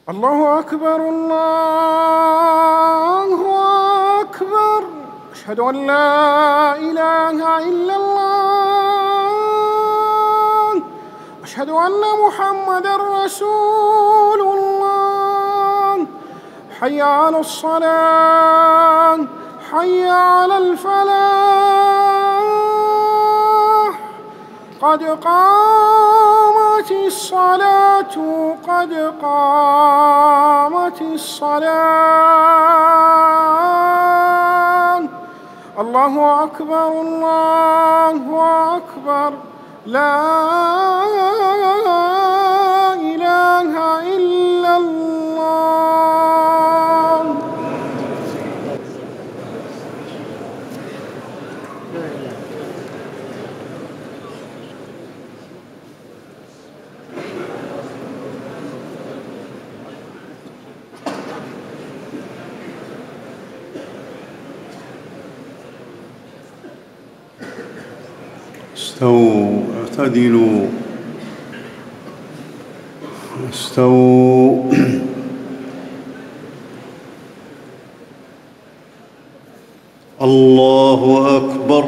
الله أكبر الله أكبر. أشهد أن لا إله إلا الله. أشهد أن محمدًا رسول الله. حي على الصلاة، حي على الفلاح. قد قامت الصلاة، قد قامت الصلاة. الله أكبر الله أكبر. لا إله إلا الله. استووا اعتدلوا استووا. الله أكبر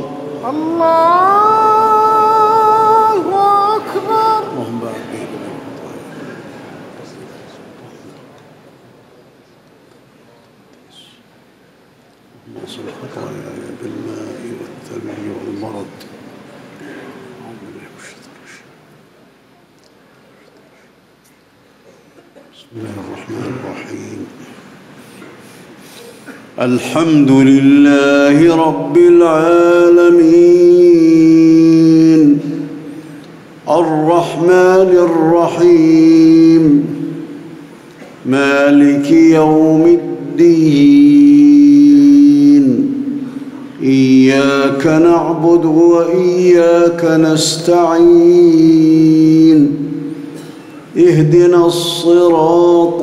الله أكبر. اللهم بارك واغسل خطاياي بالماء والثلج والبرد. بسم الله الرحمن الرحيم. الحمد لله رب العالمين الرحمن الرحيم مالك يوم الدين. إياك نعبد وإياك نستعين. اهدنا الصراط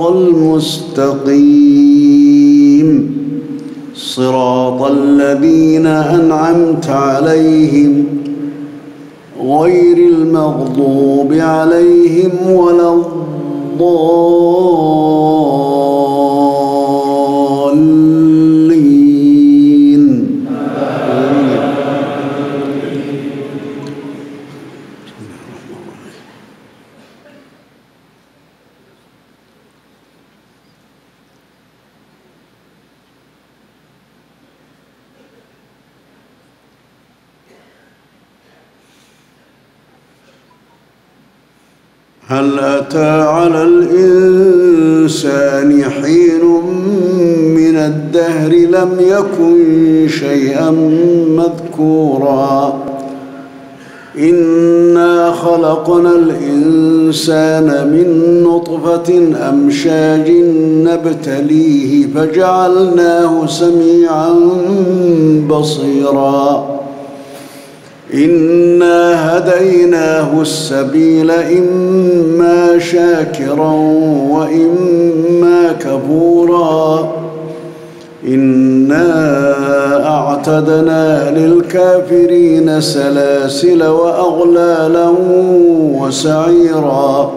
المستقيم صراط الذين أنعمت عليهم غير المغضوب عليهم ولا الضالين. هل أتى على الإنسان حين من الدهر لم يكن شيئا مذكورا. إنا خلقنا الإنسان من نطفة أمشاج نبتليه فجعلناه سميعا بصيرا. إنا هديناه السبيل إما شاكرا وإما كفورا. إنا أعتدنا للكافرين سلاسل وأغلالا وسعيرا.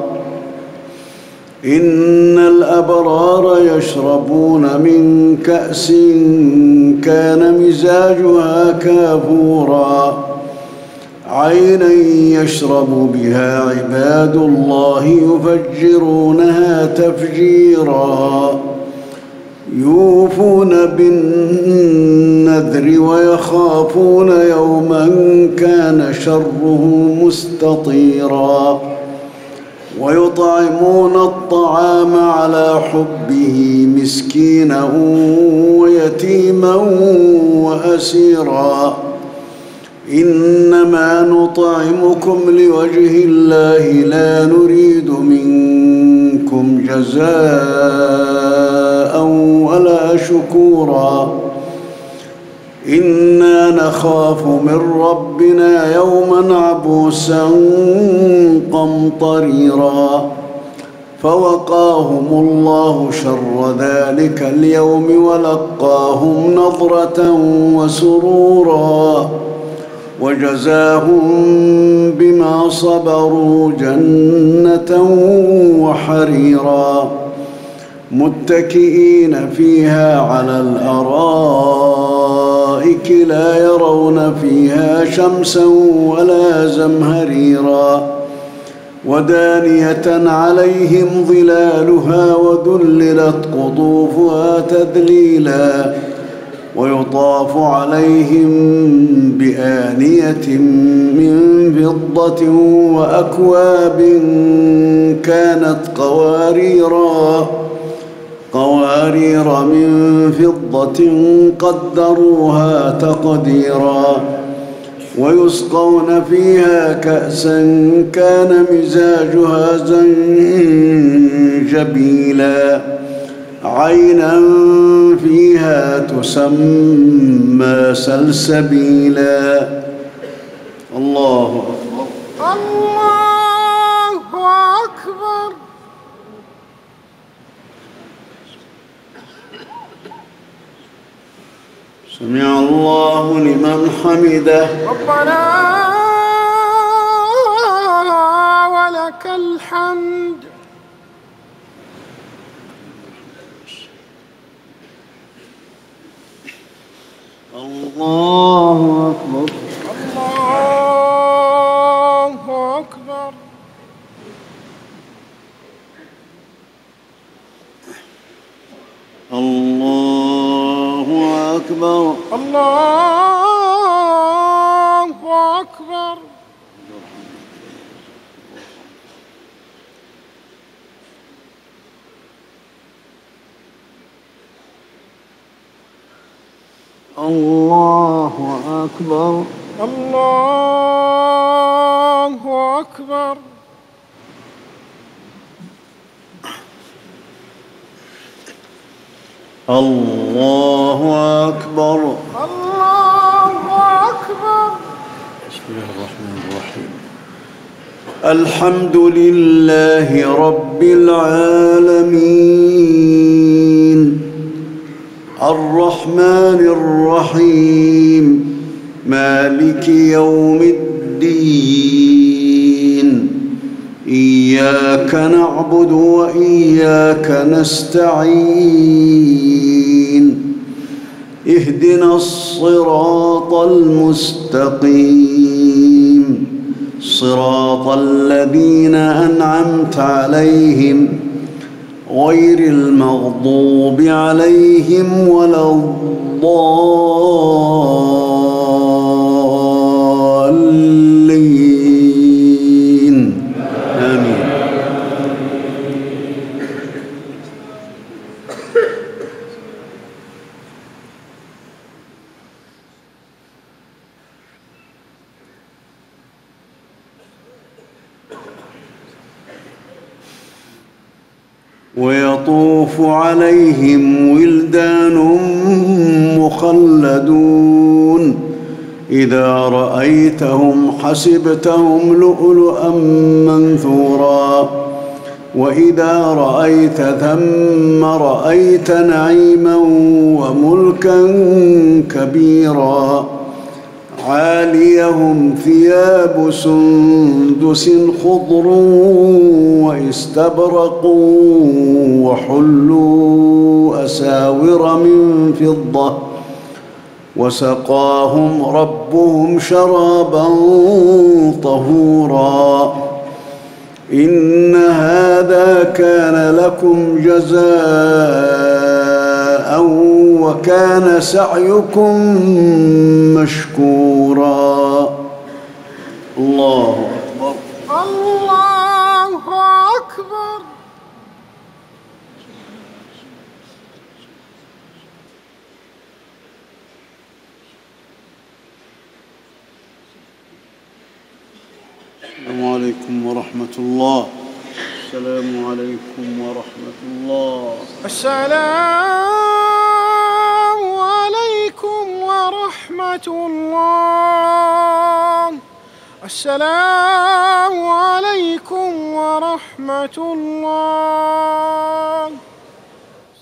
إن الأبرار يشربون من كأس كان مزاجها كافورا. عينا يشرب بها عباد الله يفجرونها تفجيرا. يوفون بالنذر ويخافون يوما كان شره مستطيرا. ويطعمون الطعام على حبه مسكينا ويتيما وأسيرا. إنما نطعمكم لوجه الله لا نريد منكم جزاء ولا شكورا. إنا نخاف من ربنا يوما عبوسا قمطريرا. فوقاهم الله شر ذلك اليوم ولقاهم نضرة وسرورا. وجزاهم بما صبروا جنة وحريرا. متكئين فيها على الأرائك لا يرون فيها شمسا ولا زمهريرا ودانية عليهم ظلالها وذللت قطوفها تذليلا ويطاف عليهم بآنية من فضة وأكواب كانت قوارير من فضة قدروها تقديرا ويسقون فيها كأسا كان مزاجها زنجبيلا عينا فيها تسمى سلسبيلا. الله أكبر. الله أكبر. سمع الله لمن حمده. ربنا ولك الحمد. الله أكبر. الله أكبر. الله أكبر. الله أكبر. الله أكبر. الله أكبر. الله أكبر. الله أكبر. بسم الله الرحمن الرحيم. الحمد لله رب العالمين الرحمن الرحيم مالك يوم الدين إياك نعبد وإياك نستعين اهدنا الصراط المستقيم صراط الذين أنعمت عليهم غير المغضوب عليهم ولا الضالين آمين. ويطوف عليهم ولدان مخلدون إذا رأيتهم حسبتهم لؤلؤا منثورا وإذا رأيت ثم رأيت نعيما وملكا كبيرا عاليهم ثياب سندس خضر واستبرق وحلوا أساور من فضة وسقاهم ربهم شرابا طهورا إن هذا كان لكم جزاء وكان سعيكم مشكورا. الله أكبر. الله أكبر. السلام عليكم ورحمة الله. السلام عليكم ورحمة الله. السلام عليكم ورحمة الله. السلام عليكم ورحمة الله.